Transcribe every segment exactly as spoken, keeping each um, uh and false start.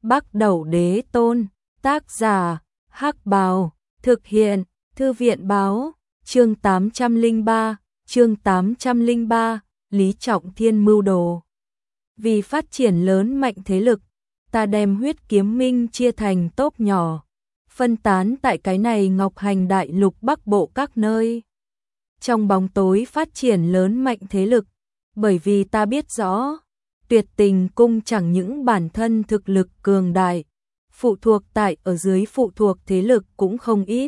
Bắc Đẩu Đế Tôn, tác giả, Hắc Bào, thực hiện, Thư viện báo, chương tám trăm lẻ ba, chương tám trăm lẻ ba, Lý Trọng Thiên mưu đồ. Vì phát triển lớn mạnh thế lực, ta đem Huyết Kiếm Minh chia thành tốp nhỏ, phân tán tại cái này Ngọc Hành Đại Lục Bắc Bộ các nơi. Trong bóng tối phát triển lớn mạnh thế lực, bởi vì ta biết rõ, Tuyệt Tình Cung chẳng những bản thân thực lực cường đại, phụ thuộc tại ở dưới phụ thuộc thế lực cũng không ít.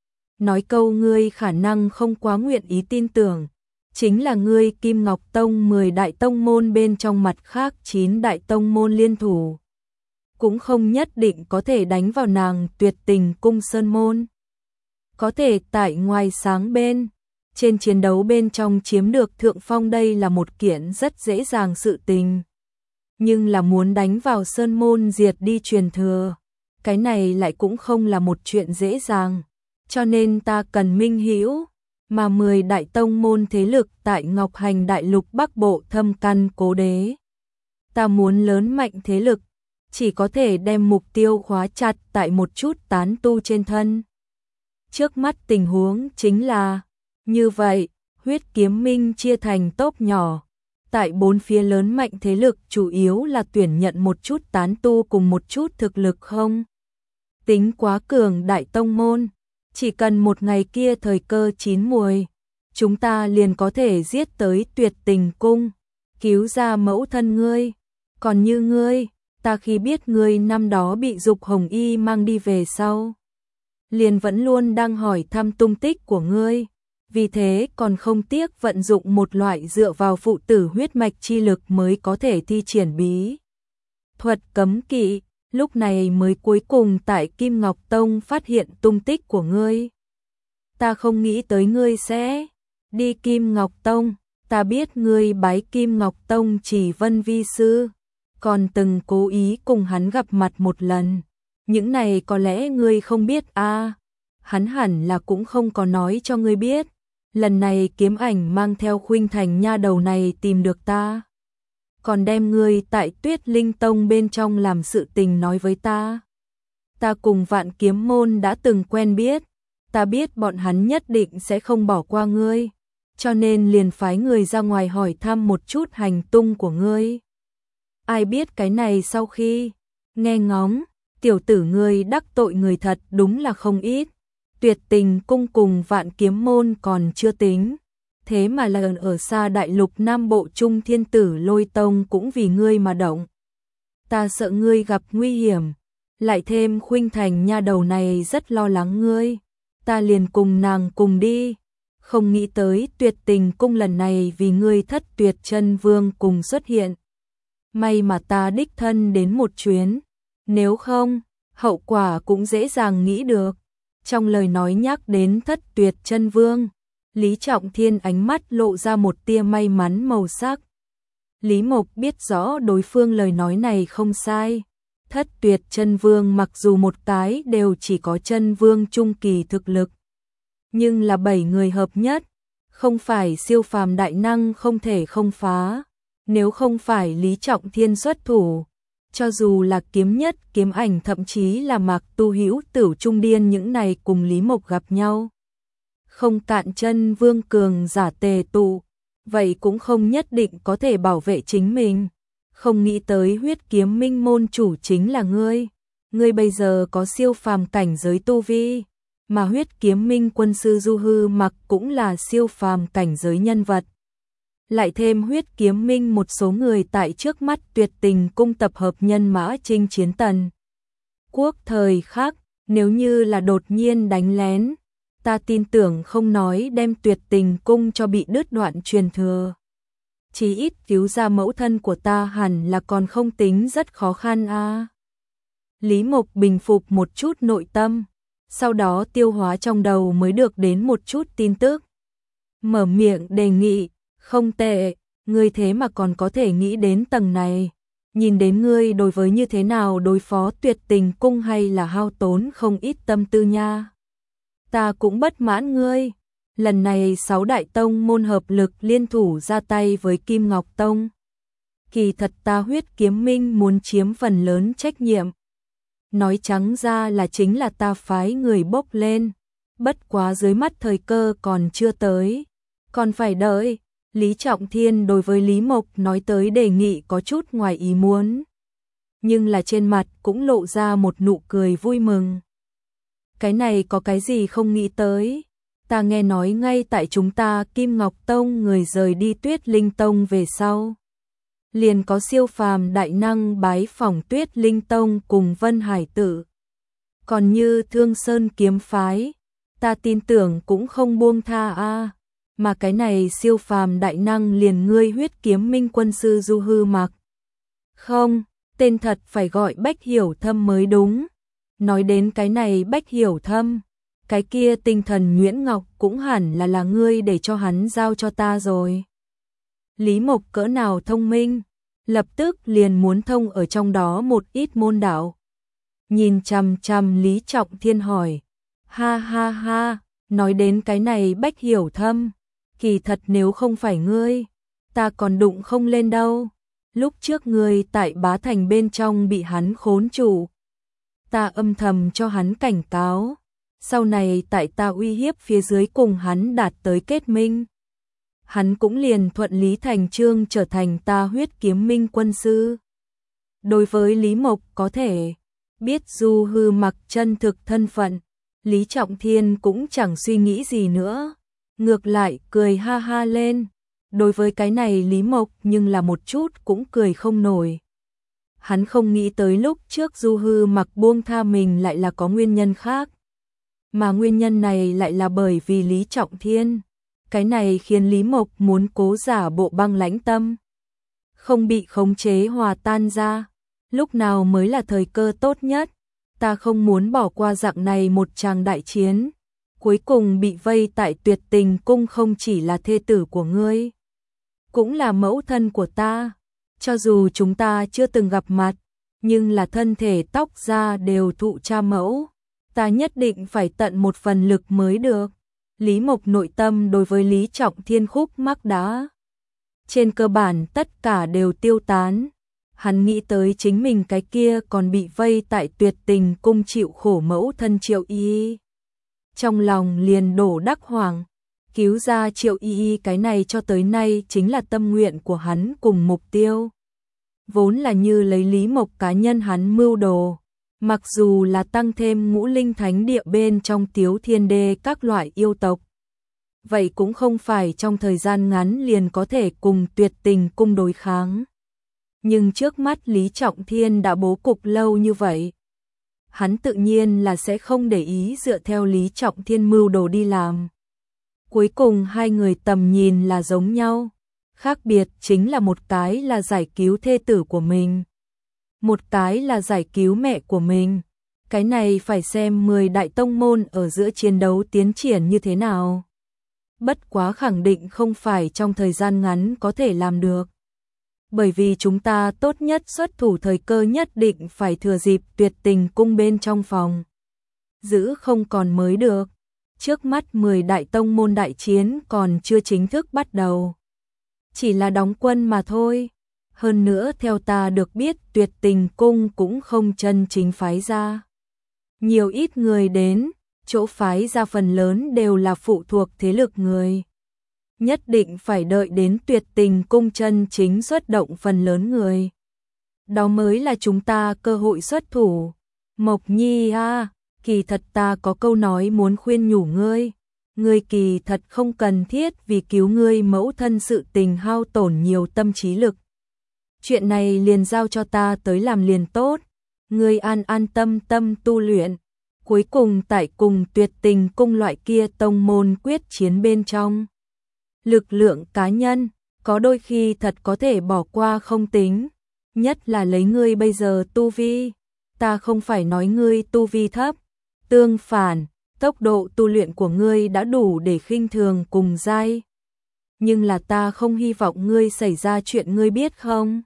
Nói câu ngươi khả năng không quá nguyện ý tin tưởng, chính là ngươi Kim Ngọc Tông mười đại tông môn bên trong mặt khác chín đại tông môn liên thủ, cũng không nhất định có thể đánh vào nàng Tuyệt Tình Cung sơn môn. Có thể tại ngoài sáng bên, trên chiến đấu bên trong chiếm được thượng phong đây là một kiện rất dễ dàng sự tình. Nhưng là muốn đánh vào sơn môn diệt đi truyền thừa, cái này lại cũng không là một chuyện dễ dàng. Cho nên ta cần minh hữu, mà mười đại tông môn thế lực tại Ngọc Hành Đại Lục Bắc Bộ thâm căn cố đế. Ta muốn lớn mạnh thế lực, chỉ có thể đem mục tiêu khóa chặt tại một chút tán tu trên thân. Trước mắt tình huống chính là như vậy, Huyết Kiếm Minh chia thành tốp nhỏ, tại bốn phía lớn mạnh thế lực chủ yếu là tuyển nhận một chút tán tu cùng một chút thực lực không tính quá cường đại tông môn. Chỉ cần một ngày kia thời cơ chín muồi, chúng ta liền có thể giết tới Tuyệt Tình Cung, cứu ra mẫu thân ngươi. Còn như ngươi, ta khi biết ngươi năm đó bị Dục Hồng Y mang đi về sau, liền vẫn luôn đang hỏi thăm tung tích của ngươi. Vì thế còn không tiếc vận dụng một loại dựa vào phụ tử huyết mạch chi lực mới có thể thi triển bí thuật cấm kỵ, lúc này mới cuối cùng tại Kim Ngọc Tông phát hiện tung tích của ngươi. Ta không nghĩ tới ngươi sẽ đi Kim Ngọc Tông, ta biết ngươi bái Kim Ngọc Tông Chỉ Vân vi sư, còn từng cố ý cùng hắn gặp mặt một lần. Những này có lẽ ngươi không biết a, à, hắn hẳn là cũng không có nói cho ngươi biết. Lần này Kiếm Ảnh mang theo Khuynh Thành nha đầu này tìm được ta, còn đem ngươi tại Tuyết Linh Tông bên trong làm sự tình nói với ta. Ta cùng Vạn Kiếm môn đã từng quen biết, ta biết bọn hắn nhất định sẽ không bỏ qua ngươi, cho nên liền phái người ra ngoài hỏi thăm một chút hành tung của ngươi. Ai biết cái này sau khi nghe ngóng, tiểu tử ngươi đắc tội người thật đúng là không ít. Tuyệt Tình Cung cùng Vạn Kiếm môn còn chưa tính, thế mà là ở xa đại lục Nam Bộ Trung Thiên Tử Lôi Tông cũng vì ngươi mà động. Ta sợ ngươi gặp nguy hiểm, lại thêm Khuynh Thành nha đầu này rất lo lắng ngươi, ta liền cùng nàng cùng đi. Không nghĩ tới Tuyệt Tình Cung lần này vì ngươi Thất Tuyệt Chân Vương cùng xuất hiện. May mà ta đích thân đến một chuyến, nếu không, hậu quả cũng dễ dàng nghĩ được. Trong lời nói nhắc đến Thất Tuyệt Chân Vương, Lý Trọng Thiên ánh mắt lộ ra một tia may mắn màu sắc. Lý Mộc biết rõ đối phương lời nói này không sai. Thất Tuyệt Chân Vương mặc dù một cái đều chỉ có chân vương trung kỳ thực lực, nhưng là bảy người hợp nhất, không phải siêu phàm đại năng không thể không phá. Nếu không phải Lý Trọng Thiên xuất thủ, cho dù là Kiếm Nhất, Kiếm Ảnh thậm chí là Mạc Tu Hữu, Tửu Trung Điên những này cùng Lý Mộc gặp nhau, không cạn chân vương cường giả tề tụ, vậy cũng không nhất định có thể bảo vệ chính mình. Không nghĩ tới Huyết Kiếm Minh môn chủ chính là ngươi. Ngươi bây giờ có siêu phàm cảnh giới tu vi, mà Huyết Kiếm Minh quân sư Du Hư Mặc cũng là siêu phàm cảnh giới nhân vật. Lại thêm Huyết Kiếm Minh một số người tại trước mắt Tuyệt Tình Cung tập hợp nhân mã chinh chiến tần quốc thời khắc, nếu như là đột nhiên đánh lén, ta tin tưởng không nói đem Tuyệt Tình Cung cho bị đứt đoạn truyền thừa, chí ít cứu ra mẫu thân của ta hẳn là còn không tính rất khó khăn a. À. Lý Mộc bình phục một chút nội tâm, sau đó tiêu hóa trong đầu mới được đến một chút tin tức. Mở miệng đề nghị, không tệ, ngươi thế mà còn có thể nghĩ đến tầng này. Nhìn đến ngươi đối với như thế nào đối phó Tuyệt Tình Cung hay là hao tốn không ít tâm tư nha. Ta cũng bất mãn ngươi. Lần này sáu đại tông môn hợp lực liên thủ ra tay với Kim Ngọc Tông. kỳ thật ta Huyết Kiếm Minh muốn chiếm phần lớn trách nhiệm. Nói trắng ra là chính là ta phái người bốc lên, bất quá dưới mắt thời cơ còn chưa tới, còn phải đợi. Lý Trọng Thiên đối với Lý Mộc nói tới đề nghị có chút ngoài ý muốn, nhưng là trên mặt cũng lộ ra một nụ cười vui mừng. Cái này có cái gì không nghĩ tới, ta nghe nói ngay tại chúng ta Kim Ngọc Tông người rời đi Tuyết Linh Tông về sau, liền có siêu phàm đại năng bái phỏng Tuyết Linh Tông cùng Vân Hải Tử. Còn như Thương Sơn kiếm phái, ta tin tưởng cũng không buông tha a, mà cái này siêu phàm đại năng liền ngươi Huyết Kiếm Minh quân sư Du Hư Mặc. Không, tên thật phải gọi Bách Hiểu Thâm mới đúng. Nói đến cái này Bách Hiểu Thâm, cái kia Tinh Thần Nguyễn Ngọc cũng hẳn là là ngươi để cho hắn giao cho ta rồi. Lý Mộc cỡ nào thông minh, lập tức liền muốn thông ở trong đó một ít môn đạo. Nhìn chằm chằm Lý Trọng Thiên hỏi, ha ha ha, nói đến cái này Bách Hiểu Thâm, kỳ thật nếu không phải ngươi, ta còn đụng không lên đâu. Lúc trước ngươi tại Bá Thành bên trong bị hắn khốn trụ, ta âm thầm cho hắn cảnh cáo, sau này tại ta uy hiếp phía dưới cùng hắn đạt tới kết minh, hắn cũng liền thuận lý thành chương trở thành ta Huyết Kiếm Minh quân sư. Đối với Lý Mộc có thể biết Du Hư Mặc chân thực thân phận, Lý Trọng Thiên cũng chẳng suy nghĩ gì nữa, ngược lại cười ha ha lên. Đối với cái này Lý Mộc nhưng là một chút cũng cười không nổi. Hắn không nghĩ tới lúc trước Du Hư Mặc buông tha mình lại là có nguyên nhân khác. Mà nguyên nhân này lại là bởi vì Lý Trọng Thiên. Cái này khiến Lý Mộc muốn cố giả bộ băng lãnh tâm, không bị khống chế hòa tan ra. Lúc nào mới là thời cơ tốt nhất, ta không muốn bỏ qua dạng này một tràng đại chiến. Cuối cùng bị vây tại Tuyệt Tình Cung không chỉ là thê tử của ngươi, cũng là mẫu thân của ta. Cho dù chúng ta chưa từng gặp mặt, nhưng là thân thể tóc da đều thụ cha mẫu, ta nhất định phải tận một phần lực mới được. Lý Mộc nội tâm đối với Lý Trọng Thiên khúc mắc đá, trên cơ bản tất cả đều tiêu tán. Hắn nghĩ tới chính mình cái kia còn bị vây tại Tuyệt Tình Cung chịu khổ mẫu thân Triệu Y, trong lòng liền đổ đắc hoàng. Cứu ra Triệu Y Y cái này cho tới nay chính là tâm nguyện của hắn cùng mục tiêu. Vốn là như lấy Lý Mộc cá nhân hắn mưu đồ, mặc dù là tăng thêm ngũ linh thánh địa bên trong Tiếu Thiên Đê các loại yêu tộc, vậy cũng không phải trong thời gian ngắn liền có thể cùng Tuyệt Tình Cung đối kháng. Nhưng trước mắt Lý Trọng Thiên đã bố cục lâu như vậy, hắn tự nhiên là sẽ không để ý dựa theo Lý Trọng Thiên mưu đồ đi làm. Cuối cùng hai người tầm nhìn là giống nhau, khác biệt chính là một cái là giải cứu thê tử của mình, một cái là giải cứu mẹ của mình. Cái này phải xem mười đại tông môn ở giữa chiến đấu tiến triển như thế nào. Bất quá khẳng định không phải trong thời gian ngắn có thể làm được. Bởi vì chúng ta tốt nhất xuất thủ thời cơ nhất định phải thừa dịp Tuyệt Tình Cung bên trong phòng giữ không còn mới được. Trước mắt mười đại tông môn đại chiến còn chưa chính thức bắt đầu, chỉ là đóng quân mà thôi. Hơn nữa theo ta được biết Tuyệt Tình Cung cũng không chân chính phái ra nhiều ít người đến, chỗ phái ra phần lớn đều là phụ thuộc thế lực người. Nhất định phải đợi đến Tuyệt Tình Cung chân chính xuất động phần lớn người, đó mới là chúng ta cơ hội xuất thủ. Mộc Nhi a, kỳ thật ta có câu nói muốn khuyên nhủ ngươi, ngươi kỳ thật không cần thiết vì cứu ngươi mẫu thân sự tình hao tổn nhiều tâm trí lực. Chuyện này liền giao cho ta tới làm liền tốt, ngươi an an tâm tâm tu luyện, cuối cùng tại cùng Tuyệt Tình Cung loại kia tông môn quyết chiến bên trong. Lực lượng cá nhân, có đôi khi thật có thể bỏ qua không tính, nhất là lấy ngươi bây giờ tu vi, ta không phải nói ngươi tu vi thấp, tương phản, tốc độ tu luyện của ngươi đã đủ để khinh thường cùng giai. Nhưng là ta không hy vọng ngươi xảy ra chuyện ngươi biết không?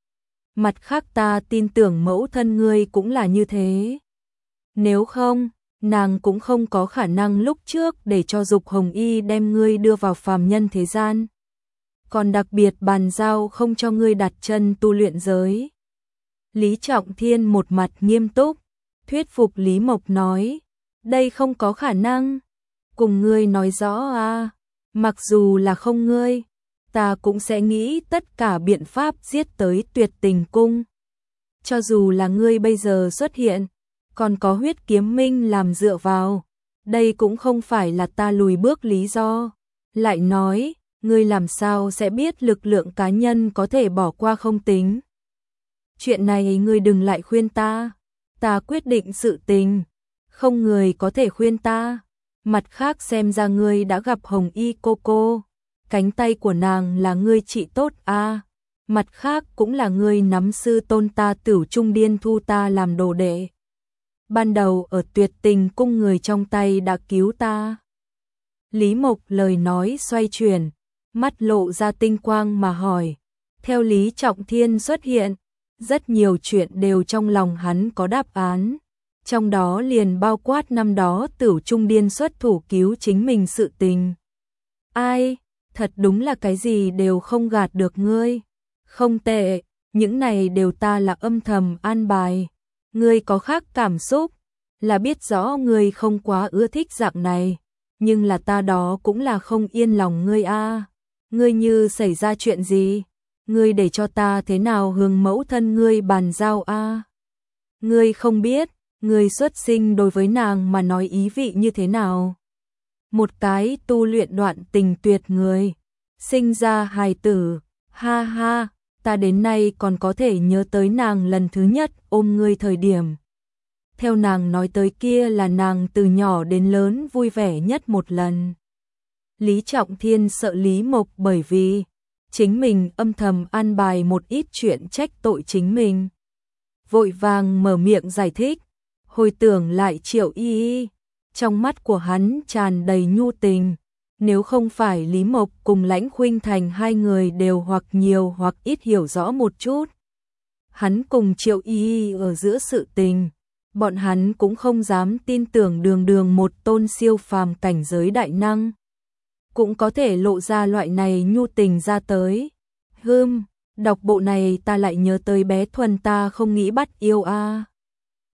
Mặt khác ta tin tưởng mẫu thân ngươi cũng là như thế. Nếu không, nàng cũng không có khả năng lúc trước để cho Dục Hồng Y đem ngươi đưa vào phàm nhân thế gian. còn đặc biệt bàn giao không cho ngươi đặt chân tu luyện giới. Lý Trọng Thiên một mặt nghiêm túc, thuyết phục Lý Mộc nói, đây không có khả năng, cùng ngươi nói rõ à, mặc dù là không ngươi, ta cũng sẽ nghĩ tất cả biện pháp giết tới Tuyệt Tình Cung. Cho dù là ngươi bây giờ xuất hiện, còn có huyết kiếm minh làm dựa vào, đây cũng không phải là ta lùi bước lý do. Lại nói, ngươi làm sao sẽ biết lực lượng cá nhân có thể bỏ qua không tính. Chuyện này ngươi đừng lại khuyên ta, ta quyết định sự tình, không người có thể khuyên ta. Mặt khác xem ra ngươi đã gặp Hồng Y cô cô, cánh tay của nàng là ngươi trị tốt a. Mặt khác cũng là ngươi nắm sư tôn ta Tửu Trung Điên thu ta làm đồ đệ. Ban đầu ở Tuyệt Tình Cung người trong tay đã cứu ta. Lý Mộc lời nói xoay chuyển, mắt lộ ra tinh quang mà hỏi. Theo Lý Trọng Thiên xuất hiện, rất nhiều chuyện đều trong lòng hắn có đáp án. Trong đó liền bao quát năm đó Tửu Trung Điên xuất thủ cứu chính mình sự tình. Ai, thật đúng là cái gì đều không gạt được ngươi. Không tệ, những này đều ta là âm thầm an bài. Ngươi có khác cảm xúc, là biết rõ ngươi không quá ưa thích dạng này, nhưng là ta đó cũng là không yên lòng ngươi a. Ngươi như xảy ra chuyện gì, ngươi để cho ta thế nào hướng mẫu thân ngươi bàn giao a? Ngươi không biết, ngươi xuất sinh đối với nàng mà nói ý vị như thế nào? Một cái tu luyện đoạn tình tuyệt người, sinh ra hài tử, ha ha, ta đến nay còn có thể nhớ tới nàng lần thứ nhất ôm ngươi thời điểm. Theo nàng nói tới kia là nàng từ nhỏ đến lớn vui vẻ nhất một lần. Lý Trọng Thiên sợ Lý Mộc bởi vì chính mình âm thầm an bài một ít chuyện trách tội chính mình. Vội vàng mở miệng giải thích, hồi tưởng lại Triệu Y Y, trong mắt của hắn tràn đầy nhu tình. Nếu không phải Lý Mộc cùng Lãnh Khuynh Thành hai người đều hoặc nhiều hoặc ít hiểu rõ một chút, hắn cùng Triệu Y Y ở giữa sự tình, bọn hắn cũng không dám tin tưởng đường đường một tôn siêu phàm cảnh giới đại năng cũng có thể lộ ra loại này nhu tình ra tới. Hừm, đọc bộ này ta lại nhớ tới bé Thuần ta không nghĩ bắt yêu a.